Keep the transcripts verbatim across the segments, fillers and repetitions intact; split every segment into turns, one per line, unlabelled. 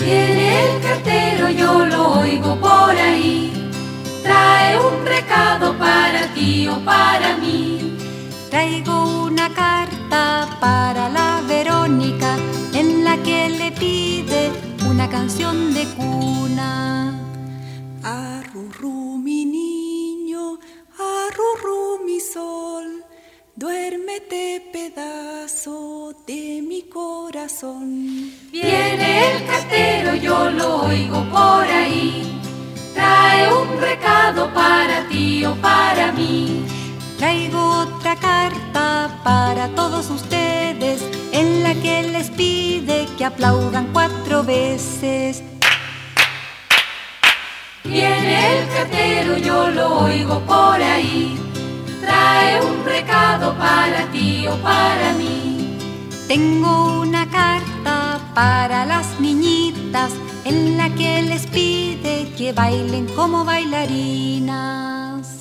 Viene el cartero, yo lo oigo por ahí. Trae un recado para ti o para mí.
Traigo una carta para la Verónica en la que le pide una canción de cuna.
Arrurú mi niño, arrurú mi sol, duérmete pedazo de mi corazón.
Viene el cartero, yo lo oigo por ahí. Trae un recado para ti o para mí.
Traigo otra carta para todos ustedes en la que les pide que aplaudan cuatro veces.
Viene el cartero, yo lo oigo por ahí. Trae un recado para ti o para mí.
Tengo una carta para las niñitas en la que les pide que bailen como bailarinas.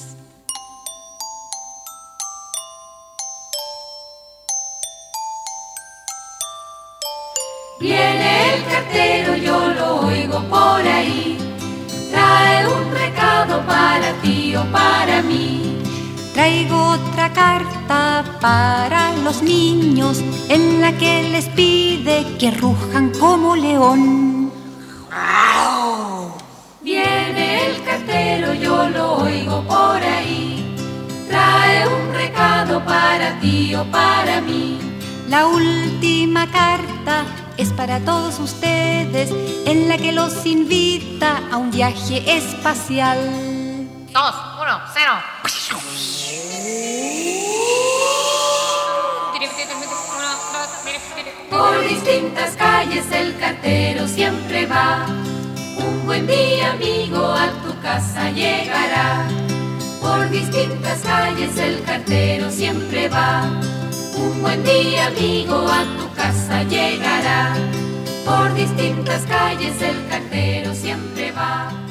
Viene el cartero, yo lo oigo por ahí. Trae un recado para ti o para mí.
Traigo otra carta para los niños en la que les pide que rujan como león.
Viene el cartero, yo lo oigo por ahí. Trae un recado para ti o para mí.
La última carta es para todos ustedes en la que los invita a un viaje espacial.
Dos, uno, cero.
Por distintas calles el cartero siempre va. Un buen día, amigo, a tu casa llegará. Por distintas calles el cartero siempre va. Un buen día, amigo, a tu casa llegará. Por distintas calles el cartero siempre va.